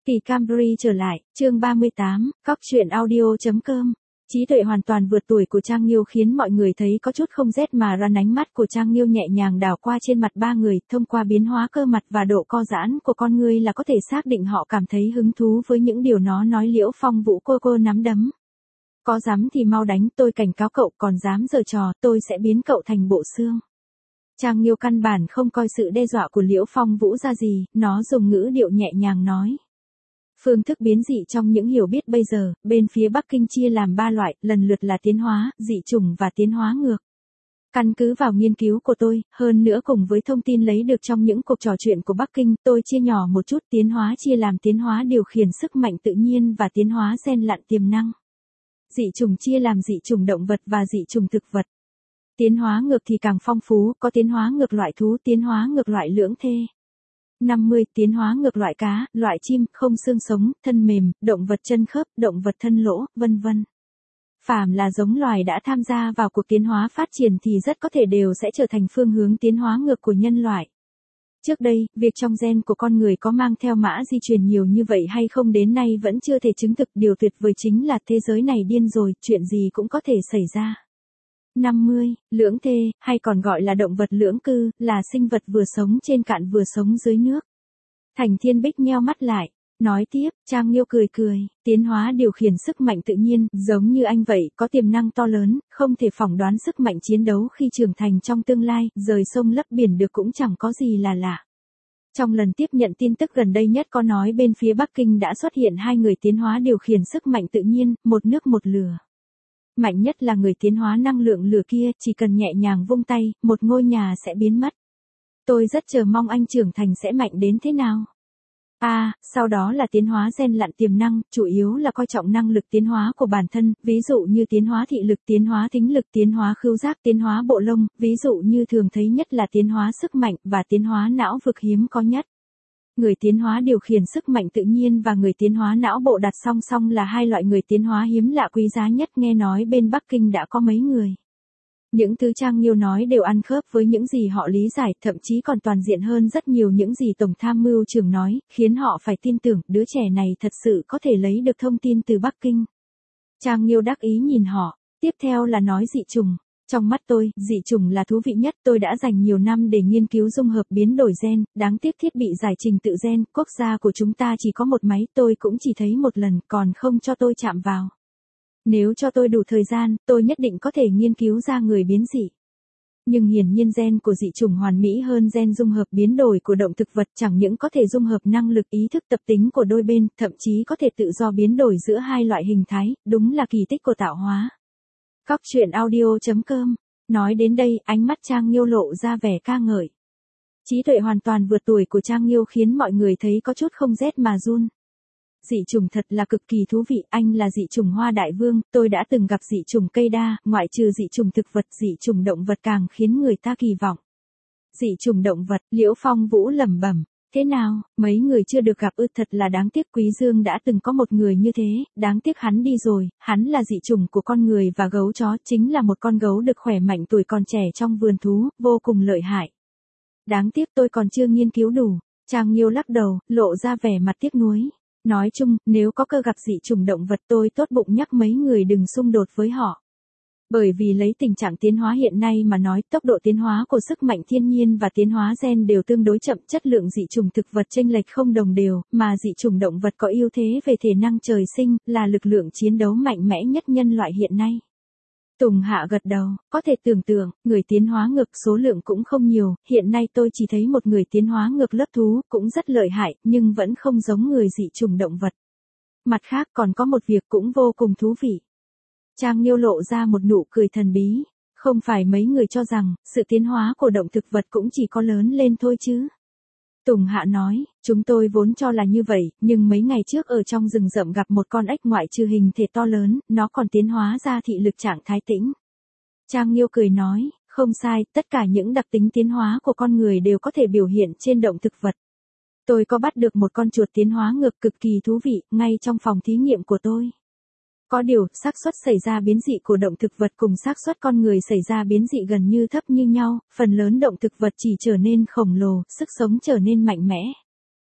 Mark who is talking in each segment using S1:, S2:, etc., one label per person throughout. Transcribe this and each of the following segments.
S1: Kỳ Camry trở lại, chương 38, Cóc truyện audio.com. Trí tuệ hoàn toàn vượt tuổi của Trang Nghiêu khiến mọi người thấy có chút không rét mà ra. Ánh mắt của Trang Nghiêu nhẹ nhàng đảo qua trên mặt ba người, thông qua biến hóa cơ mặt và độ co giãn của con người là có thể xác định họ cảm thấy hứng thú với những điều nó nói. Liễu Phong Vũ cô nắm đấm. Có dám thì mau đánh, tôi cảnh cáo cậu, còn dám giở trò, tôi sẽ biến cậu thành bộ xương. Trang Nghiêu căn bản không coi sự đe dọa của Liễu Phong Vũ ra gì, nó dùng ngữ điệu nhẹ nhàng nói. Phương thức biến dị trong những hiểu biết bây giờ, bên phía Bắc Kinh chia làm 3 loại, lần lượt là tiến hóa, dị chủng và tiến hóa ngược. Căn cứ vào nghiên cứu của tôi, hơn nữa cùng với thông tin lấy được trong những cuộc trò chuyện của Bắc Kinh, tôi chia nhỏ một chút. Tiến hóa chia làm tiến hóa điều khiển sức mạnh tự nhiên và tiến hóa gen lặn tiềm năng. Dị chủng chia làm dị chủng động vật và dị chủng thực vật. Tiến hóa ngược thì càng phong phú, có tiến hóa ngược loại thú, tiến hóa ngược loại lưỡng thê. 50. Tiến hóa ngược loại cá, loại chim, không xương sống, thân mềm, động vật chân khớp, động vật thân lỗ, vân vân. Phàm là giống loài đã tham gia vào cuộc tiến hóa phát triển thì rất có thể đều sẽ trở thành phương hướng tiến hóa ngược của nhân loại. Trước đây, việc trong gen của con người có mang theo mã di truyền nhiều như vậy hay không đến nay vẫn chưa thể chứng thực. Điều tuyệt vời chính là thế giới này điên rồi, chuyện gì cũng có thể xảy ra. 50. Lưỡng thê, hay còn gọi là động vật lưỡng cư, là sinh vật vừa sống trên cạn vừa sống dưới nước. Thành Thiên Bích nheo mắt lại, nói tiếp. Trang Nghiêu cười, tiến hóa điều khiển sức mạnh tự nhiên, giống như anh vậy, có tiềm năng to lớn, không thể phỏng đoán sức mạnh chiến đấu khi trưởng thành trong tương lai, rời sông lấp biển được cũng chẳng có gì là lạ. Trong lần tiếp nhận tin tức gần đây nhất có nói bên phía Bắc Kinh đã xuất hiện 2 người tiến hóa điều khiển sức mạnh tự nhiên, một nước một lửa. Mạnh nhất là người tiến hóa năng lượng lửa kia, chỉ cần nhẹ nhàng vung tay, một ngôi nhà sẽ biến mất. Tôi rất chờ mong anh trưởng thành sẽ mạnh đến thế nào. Sau đó là tiến hóa gen lặn tiềm năng, chủ yếu là coi trọng năng lực tiến hóa của bản thân, ví dụ như tiến hóa thị lực, tiến hóa thính lực, tiến hóa khứu giác, tiến hóa bộ lông, ví dụ như thường thấy nhất là tiến hóa sức mạnh và tiến hóa não vực hiếm có nhất. Người tiến hóa điều khiển sức mạnh tự nhiên và người tiến hóa não bộ đặt song song là 2 loại người tiến hóa hiếm lạ quý giá nhất. Nghe nói bên Bắc Kinh đã có mấy người. Những thứ Trang Nghiêu nói đều ăn khớp với những gì họ lý giải, thậm chí còn toàn diện hơn rất nhiều những gì Tổng tham mưu trưởng nói, khiến họ phải tin tưởng đứa trẻ này thật sự có thể lấy được thông tin từ Bắc Kinh. Trang Nghiêu đắc ý nhìn họ, tiếp theo là nói dị chủng. Trong mắt tôi, dị chủng là thú vị nhất. Tôi đã dành nhiều năm để nghiên cứu dung hợp biến đổi gen, đáng tiếc thiết bị giải trình tự gen, quốc gia của chúng ta chỉ có một máy, tôi cũng chỉ thấy một lần, còn không cho tôi chạm vào. Nếu cho tôi đủ thời gian, tôi nhất định có thể nghiên cứu ra người biến dị. Nhưng hiển nhiên gen của dị chủng hoàn mỹ hơn gen dung hợp biến đổi của động thực vật, chẳng những có thể dung hợp năng lực ý thức tập tính của đôi bên, thậm chí có thể tự do biến đổi giữa 2 loại hình thái, đúng là kỳ tích của tạo hóa. Cóc truyện audio.com. Nói đến đây, ánh mắt Trang Nghiêu lộ ra vẻ ca ngợi. Trí tuệ hoàn toàn vượt tuổi của Trang Nghiêu khiến mọi người thấy có chút không rét mà run. Dị chủng thật là cực kỳ thú vị, anh là dị chủng Hoa Đại Vương, tôi đã từng gặp dị chủng cây đa, ngoại trừ dị chủng thực vật, dị chủng động vật càng khiến người ta kỳ vọng. Dị chủng động vật, Liễu Phong Vũ lẩm bẩm. Thế nào, mấy người chưa được gặp thật là đáng tiếc. Quý Dương đã từng có một người như thế, đáng tiếc hắn đi rồi. Hắn là dị chủng của con người và gấu chó, chính là một con gấu được khỏe mạnh tuổi còn trẻ trong vườn thú, vô cùng lợi hại. Đáng tiếc tôi còn chưa nghiên cứu đủ. Trang Nghiêu lắc đầu, lộ ra vẻ mặt tiếc nuối. Nói chung, nếu có cơ gặp dị chủng động vật tôi tốt bụng nhắc mấy người đừng xung đột với họ. Bởi vì lấy tình trạng tiến hóa hiện nay mà nói, tốc độ tiến hóa của sức mạnh thiên nhiên và tiến hóa gen đều tương đối chậm, chất lượng dị chủng thực vật chênh lệch không đồng đều, mà dị chủng động vật có ưu thế về thể năng trời sinh, là lực lượng chiến đấu mạnh mẽ nhất nhân loại hiện nay. Tùng Hạ gật đầu, có thể tưởng tượng, người tiến hóa ngược số lượng cũng không nhiều, hiện nay tôi chỉ thấy một người tiến hóa ngược lớp thú, cũng rất lợi hại, nhưng vẫn không giống người dị chủng động vật. Mặt khác còn có một việc cũng vô cùng thú vị. Trang Nghiêu lộ ra một nụ cười thần bí, không phải mấy người cho rằng, sự tiến hóa của động thực vật cũng chỉ có lớn lên thôi chứ. Tùng Hạ nói, chúng tôi vốn cho là như vậy, nhưng mấy ngày trước ở trong rừng rậm gặp một con ếch ngoại trừ hình thể to lớn, nó còn tiến hóa ra thị lực trạng thái tĩnh. Trang Nghiêu cười nói, không sai, tất cả những đặc tính tiến hóa của con người đều có thể biểu hiện trên động thực vật. Tôi có bắt được một con chuột tiến hóa ngược cực kỳ thú vị, ngay trong phòng thí nghiệm của tôi. Có điều, xác suất xảy ra biến dị của động thực vật cùng xác suất con người xảy ra biến dị gần như thấp như nhau, phần lớn động thực vật chỉ trở nên khổng lồ, sức sống trở nên mạnh mẽ.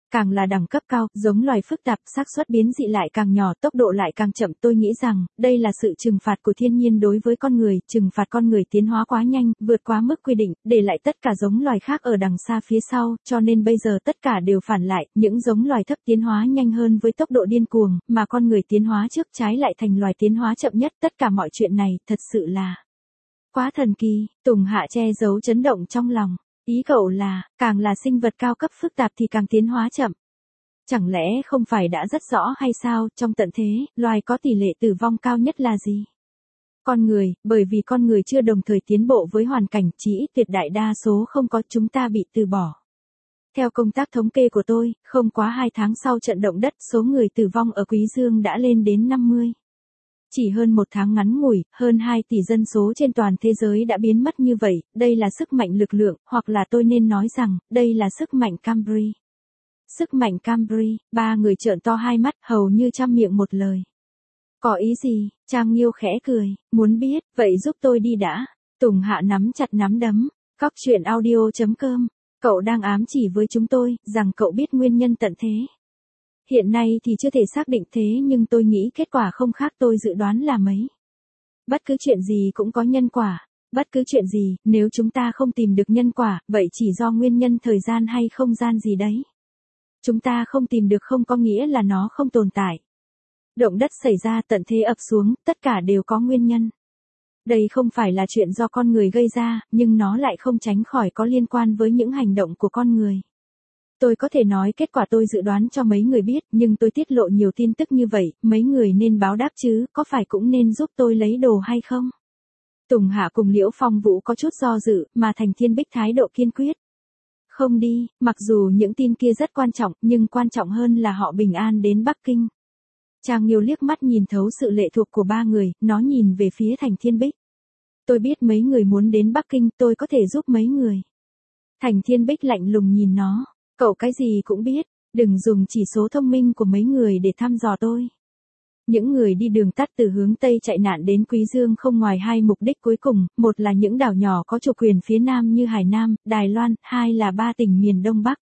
S1: Càng là đẳng cấp cao, giống loài phức tạp, xác suất biến dị lại càng nhỏ, tốc độ lại càng chậm. Tôi nghĩ rằng, đây là sự trừng phạt của thiên nhiên đối với con người, trừng phạt con người tiến hóa quá nhanh, vượt quá mức quy định, để lại tất cả giống loài khác ở đằng xa phía sau, cho nên bây giờ tất cả đều phản lại, những giống loài thấp tiến hóa nhanh hơn với tốc độ điên cuồng, mà con người tiến hóa trước trái lại thành loài tiến hóa chậm nhất. Tất cả mọi chuyện này, thật sự là quá thần kỳ. Tùng Hạ che giấu chấn động trong lòng. Ý cậu là, càng là sinh vật cao cấp phức tạp thì càng tiến hóa chậm. Chẳng lẽ không phải đã rất rõ hay sao, trong tận thế, loài có tỷ lệ tử vong cao nhất là gì? Con người, bởi vì con người chưa đồng thời tiến bộ với hoàn cảnh, chỉ ít tuyệt đại đa số không có, chúng ta bị từ bỏ. Theo công tác thống kê của tôi, không quá 2 tháng sau trận động đất, số người tử vong ở Quý Dương đã lên đến 50. Chỉ hơn 1 tháng ngắn ngủi, hơn 2 tỷ dân số trên toàn thế giới đã biến mất như vậy, đây là sức mạnh lực lượng, hoặc là tôi nên nói rằng, đây là sức mạnh Cambry. Sức mạnh Cambry, 3 người trợn to hai mắt, hầu như trăm miệng một lời. Có ý gì? Trang Nghiêu khẽ cười, muốn biết, vậy giúp tôi đi đã. Tùng Hạ nắm chặt nắm đấm, Cóc Truyện Audio.com. Cậu đang ám chỉ với chúng tôi, rằng cậu biết nguyên nhân tận thế. Hiện nay thì chưa thể xác định thế nhưng tôi nghĩ kết quả không khác tôi dự đoán là mấy. Bất cứ chuyện gì cũng có nhân quả. Bất cứ chuyện gì, nếu chúng ta không tìm được nhân quả, vậy chỉ do nguyên nhân thời gian hay không gian gì đấy. Chúng ta không tìm được không có nghĩa là nó không tồn tại. Động đất xảy ra, tận thế ập xuống, tất cả đều có nguyên nhân. Đây không phải là chuyện do con người gây ra, nhưng nó lại không tránh khỏi có liên quan với những hành động của con người. Tôi có thể nói kết quả tôi dự đoán cho mấy người biết, nhưng tôi tiết lộ nhiều tin tức như vậy, mấy người nên báo đáp chứ, có phải cũng nên giúp tôi lấy đồ hay không? Tùng Hạ cùng Liễu Phong Vũ có chút do dự, mà Thành Thiên Bích thái độ kiên quyết. Không đi, mặc dù những tin kia rất quan trọng, nhưng quan trọng hơn là họ bình an đến Bắc Kinh. Trang Nghiêu liếc mắt nhìn thấu sự lệ thuộc của 3 người, nó nhìn về phía Thành Thiên Bích. Tôi biết mấy người muốn đến Bắc Kinh, tôi có thể giúp mấy người. Thành Thiên Bích lạnh lùng nhìn nó. Cậu cái gì cũng biết, đừng dùng chỉ số thông minh của mấy người để thăm dò tôi. Những người đi đường tắt từ hướng Tây chạy nạn đến Quý Dương không ngoài 2 mục đích cuối cùng, một là những đảo nhỏ có chủ quyền phía Nam như Hải Nam, Đài Loan, 2 là 3 tỉnh miền Đông Bắc.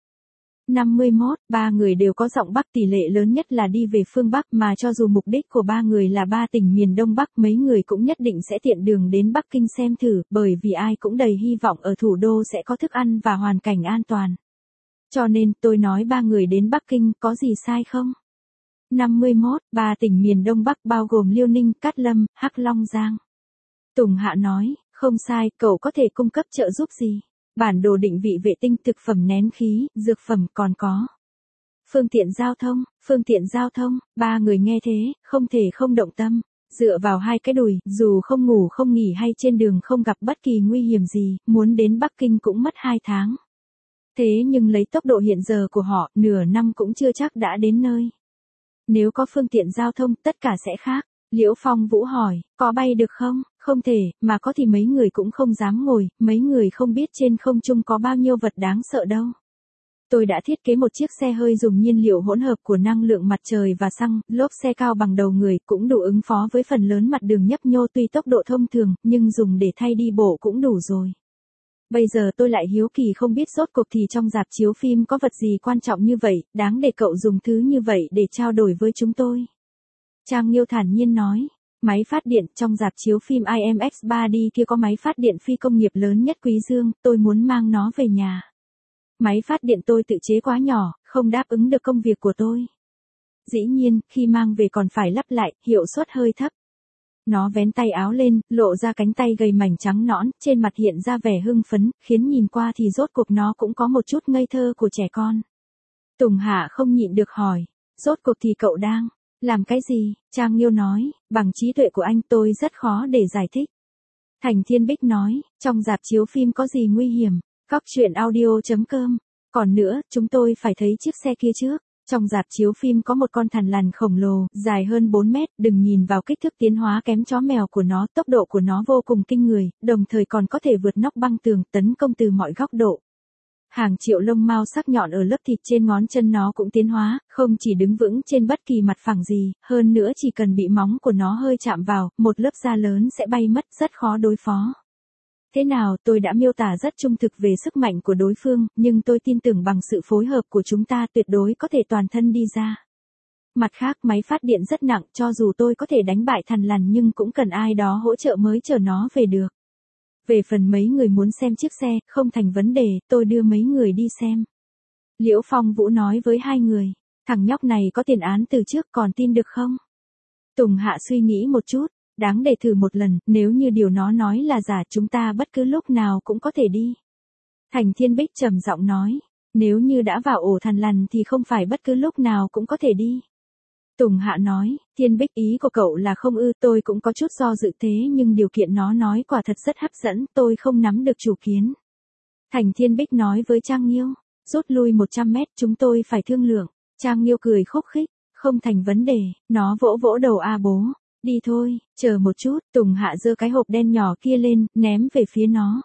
S1: 51, 3 người đều có giọng Bắc, tỷ lệ lớn nhất là đi về phương Bắc, mà cho dù mục đích của 3 người là 3 tỉnh miền Đông Bắc, mấy người cũng nhất định sẽ tiện đường đến Bắc Kinh xem thử, bởi vì ai cũng đầy hy vọng ở thủ đô sẽ có thức ăn và hoàn cảnh an toàn. Cho nên, tôi nói 3 người đến Bắc Kinh, có gì sai không? 51, 3 tỉnh miền Đông Bắc bao gồm Liêu Ninh, Cát Lâm, Hắc Long Giang. Tùng Hạ nói, không sai, cậu có thể cung cấp trợ giúp gì? Bản đồ định vị vệ tinh, thực phẩm nén khí, dược phẩm, còn có phương tiện giao thông, 3 người nghe thế, không thể không động tâm. Dựa vào 2 cái đùi, dù không ngủ không nghỉ hay trên đường không gặp bất kỳ nguy hiểm gì, muốn đến Bắc Kinh cũng mất 2 tháng. Thế nhưng lấy tốc độ hiện giờ của họ, nửa năm cũng chưa chắc đã đến nơi. Nếu có phương tiện giao thông, tất cả sẽ khác. Liễu Phong Vũ hỏi, có bay được không? Không thể, mà có thì mấy người cũng không dám ngồi, mấy người không biết trên không trung có bao nhiêu vật đáng sợ đâu. Tôi đã thiết kế một chiếc xe hơi dùng nhiên liệu hỗn hợp của năng lượng mặt trời và xăng, lốp xe cao bằng đầu người, cũng đủ ứng phó với phần lớn mặt đường nhấp nhô, tuy tốc độ thông thường, nhưng dùng để thay đi bộ cũng đủ rồi. Bây giờ tôi lại hiếu kỳ không biết rốt cuộc thì trong rạp chiếu phim có vật gì quan trọng như vậy, đáng để cậu dùng thứ như vậy để trao đổi với chúng tôi. Trang Nghiêu thản nhiên nói, máy phát điện, trong rạp chiếu phim IMAX 3D kia có máy phát điện phi công nghiệp lớn nhất Quý Dương, tôi muốn mang nó về nhà. Máy phát điện tôi tự chế quá nhỏ, không đáp ứng được công việc của tôi. Dĩ nhiên, khi mang về còn phải lắp lại, hiệu suất hơi thấp. Nó vén tay áo lên, lộ ra cánh tay gầy mảnh trắng nõn, trên mặt hiện ra vẻ hưng phấn, khiến nhìn qua thì rốt cuộc nó cũng có một chút ngây thơ của trẻ con. Tùng Hạ không nhịn được hỏi, rốt cuộc thì cậu đang làm cái gì? Trang Nghiêu nói, bằng trí tuệ của anh tôi rất khó để giải thích. Thành Thiên Bích nói, trong rạp chiếu phim có gì nguy hiểm? Cóc Truyện Audio.com. Còn nữa, chúng tôi phải thấy chiếc xe kia trước. Trong rạp chiếu phim có một con thằn lằn khổng lồ, dài hơn 4 mét, đừng nhìn vào kích thước tiến hóa kém chó mèo của nó, tốc độ của nó vô cùng kinh người, đồng thời còn có thể vượt nóc băng tường, tấn công từ mọi góc độ. Hàng triệu lông mao sắc nhọn ở lớp thịt trên ngón chân nó cũng tiến hóa, không chỉ đứng vững trên bất kỳ mặt phẳng gì, hơn nữa chỉ cần bị móng của nó hơi chạm vào, một lớp da lớn sẽ bay mất, rất khó đối phó. Thế nào, tôi đã miêu tả rất trung thực về sức mạnh của đối phương, nhưng tôi tin tưởng bằng sự phối hợp của chúng ta tuyệt đối có thể toàn thân đi ra. Mặt khác, máy phát điện rất nặng, cho dù tôi có thể đánh bại thằn lằn nhưng cũng cần ai đó hỗ trợ mới chở nó về được. Về phần mấy người muốn xem chiếc xe, không thành vấn đề, tôi đưa mấy người đi xem. Liễu Phong Vũ nói với hai người, thằng nhóc này có tiền án từ trước, còn tin được không? Tùng Hạ suy nghĩ một chút, đáng để thử một lần, nếu như điều nó nói là giả chúng ta bất cứ lúc nào cũng có thể đi. Thành Thiên Bích trầm giọng nói, nếu như đã vào ổ thằn lằn thì không phải bất cứ lúc nào cũng có thể đi. Tùng Hạ nói, Thiên Bích ý của cậu là không ư, tôi cũng có chút do dự thế nhưng điều kiện nó nói quả thật rất hấp dẫn, tôi không nắm được chủ kiến. Thành Thiên Bích nói với Trang Nghiêu, rút lui 100 mét chúng tôi phải thương lượng. Trang Nghiêu cười khúc khích, không thành vấn đề, nó vỗ vỗ đầu A Bố, đi thôi, chờ một chút, Tùng Hạ giơ cái hộp đen nhỏ kia lên, ném về phía nó.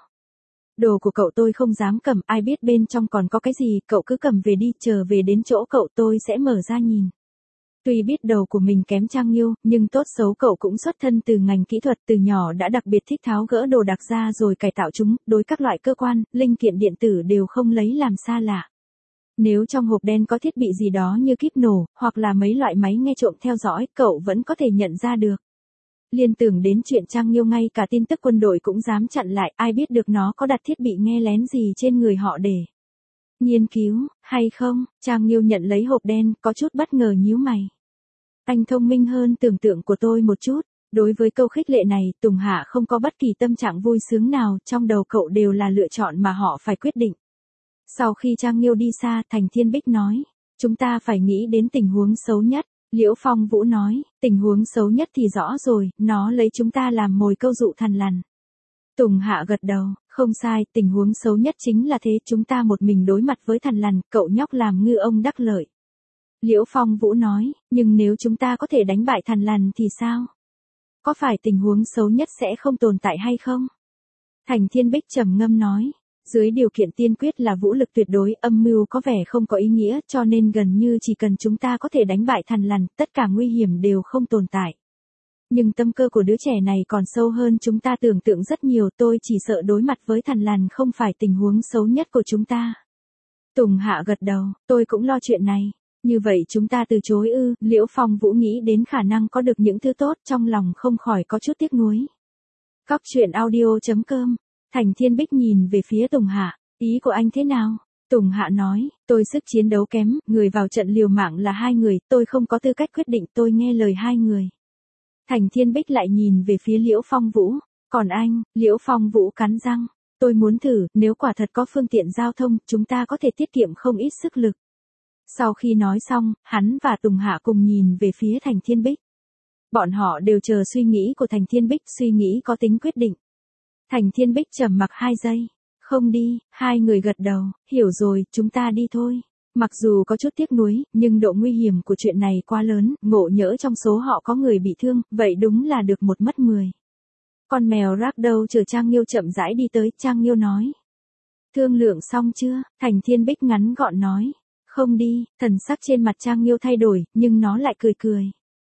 S1: Đồ của cậu tôi không dám cầm, ai biết bên trong còn có cái gì, cậu cứ cầm về đi, chờ về đến chỗ cậu tôi sẽ mở ra nhìn. Tuy biết đầu của mình kém Trang Nghiêu, nhưng tốt xấu cậu cũng xuất thân từ ngành kỹ thuật, từ nhỏ đã đặc biệt thích tháo gỡ đồ đạc ra rồi cải tạo chúng, đối các loại cơ quan, linh kiện điện tử đều không lấy làm xa lạ. Nếu trong hộp đen có thiết bị gì đó như kíp nổ, hoặc là mấy loại máy nghe trộm theo dõi, cậu vẫn có thể nhận ra được. Liên tưởng đến chuyện Trang Nghiêu ngay cả tin tức quân đội cũng dám chặn lại, ai biết được nó có đặt thiết bị nghe lén gì trên người họ để nghiên cứu, hay không? Trang Nghiêu nhận lấy hộp đen, có chút bất ngờ nhíu mày. Anh thông minh hơn tưởng tượng của tôi một chút. Đối với câu khích lệ này, Tùng Hạ không có bất kỳ tâm trạng vui sướng nào, trong đầu cậu đều là lựa chọn mà họ phải quyết định. Sau khi Trang Nghiêu đi xa, Thành Thiên Bích nói, chúng ta phải nghĩ đến tình huống xấu nhất. Liễu Phong Vũ nói, tình huống xấu nhất thì rõ rồi, nó lấy chúng ta làm mồi câu dụ thằn lằn. Tùng Hạ gật đầu, không sai, tình huống xấu nhất chính là thế, chúng ta một mình đối mặt với thằn lằn, cậu nhóc làm ngư ông đắc lợi. Liễu Phong Vũ nói, nhưng nếu chúng ta có thể đánh bại thằn lằn thì sao? Có phải tình huống xấu nhất sẽ không tồn tại hay không? Thành Thiên Bích trầm ngâm nói, dưới điều kiện tiên quyết là vũ lực tuyệt đối, âm mưu có vẻ không có ý nghĩa, cho nên gần như chỉ cần chúng ta có thể đánh bại thằn lằn, tất cả nguy hiểm đều không tồn tại. Nhưng tâm cơ của đứa trẻ này còn sâu hơn chúng ta tưởng tượng rất nhiều, tôi chỉ sợ đối mặt với thằn lằn không phải tình huống xấu nhất của chúng ta. Tùng Hạ gật đầu, tôi cũng lo chuyện này. Như vậy chúng ta từ chối ư? Liễu Phong Vũ nghĩ đến khả năng có được những thứ tốt, trong lòng không khỏi có chút tiếc nuối. Cóc truyện audio.com. Thành Thiên Bích nhìn về phía Tùng Hạ, ý của anh thế nào? Tùng Hạ nói, tôi sức chiến đấu kém, người vào trận liều mạng là hai người, tôi không có tư cách quyết định, tôi nghe lời hai người. Thành Thiên Bích lại nhìn về phía Liễu Phong Vũ, còn anh? Liễu Phong Vũ cắn răng, tôi muốn thử, nếu quả thật có phương tiện giao thông, chúng ta có thể tiết kiệm không ít sức lực. Sau khi nói xong, hắn và Tùng Hạ cùng nhìn về phía Thành Thiên Bích. Bọn họ đều chờ suy nghĩ của Thành Thiên Bích, suy nghĩ có tính quyết định. Thành Thiên Bích trầm mặc 2 giây. Không đi, hai người gật đầu, hiểu rồi, chúng ta đi thôi. Mặc dù có chút tiếc nuối, nhưng độ nguy hiểm của chuyện này quá lớn, ngộ nhỡ trong số họ có người bị thương, vậy đúng là được một mất 10. Con mèo Ragdoll chờ Trang Nghiêu chậm rãi đi tới, Trang Nghiêu nói. Thương lượng xong chưa? Thành Thiên Bích ngắn gọn nói. Không đi, thần sắc trên mặt Trang Nghiêu thay đổi, nhưng nó lại cười cười.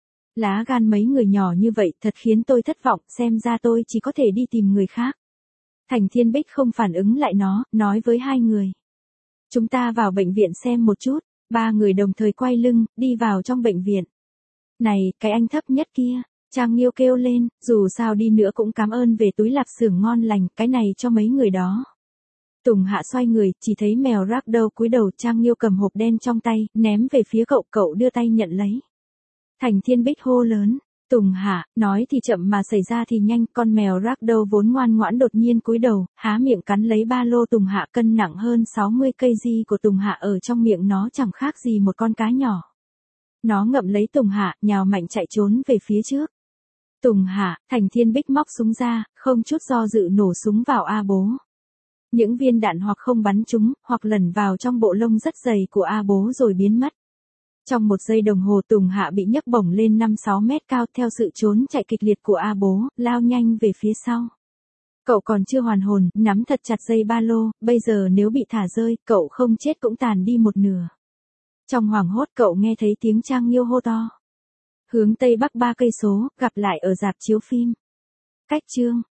S1: Lá gan mấy người nhỏ như vậy thật khiến tôi thất vọng, xem ra tôi chỉ có thể đi tìm người khác. Thành Thiên Bích không phản ứng lại nó, nói với hai người. Chúng ta vào bệnh viện xem một chút, ba người đồng thời quay lưng, đi vào trong bệnh viện. Này, cái anh thấp nhất kia, Trang Nghiêu kêu lên, dù sao đi nữa cũng cảm ơn về túi lạp xưởng ngon lành, cái này cho mấy người đó. Tùng Hạ xoay người, chỉ thấy mèo Ragdoll cúi đầu, Trang Nghiêu cầm hộp đen trong tay, ném về phía cậu, cậu đưa tay nhận lấy. Thành Thiên Bích hô lớn, Tùng Hạ, nói thì chậm mà xảy ra thì nhanh, con mèo Ragdoll vốn ngoan ngoãn đột nhiên cúi đầu, há miệng cắn lấy ba lô Tùng Hạ cân nặng hơn 60 kg của Tùng Hạ ở trong miệng nó chẳng khác gì một con cá nhỏ. Nó ngậm lấy Tùng Hạ, nhào mạnh chạy trốn về phía trước. Tùng Hạ, Thành Thiên Bích móc súng ra, không chút do dự nổ súng vào A Bố. Những viên đạn hoặc không bắn trúng, hoặc lẩn vào trong bộ lông rất dày của A Bố rồi biến mất. Trong 1 giây đồng hồ Tùng Hạ bị nhấc bổng lên 5-6 mét cao theo sự trốn chạy kịch liệt của A Bố, lao nhanh về phía sau. Cậu còn chưa hoàn hồn, nắm thật chặt dây ba lô, bây giờ nếu bị thả rơi, cậu không chết cũng tàn đi một nửa. Trong hoảng hốt cậu nghe thấy tiếng Trang Nghiêu hô to. Hướng Tây Bắc 3 cây số, gặp lại ở rạp chiếu phim. Cách chương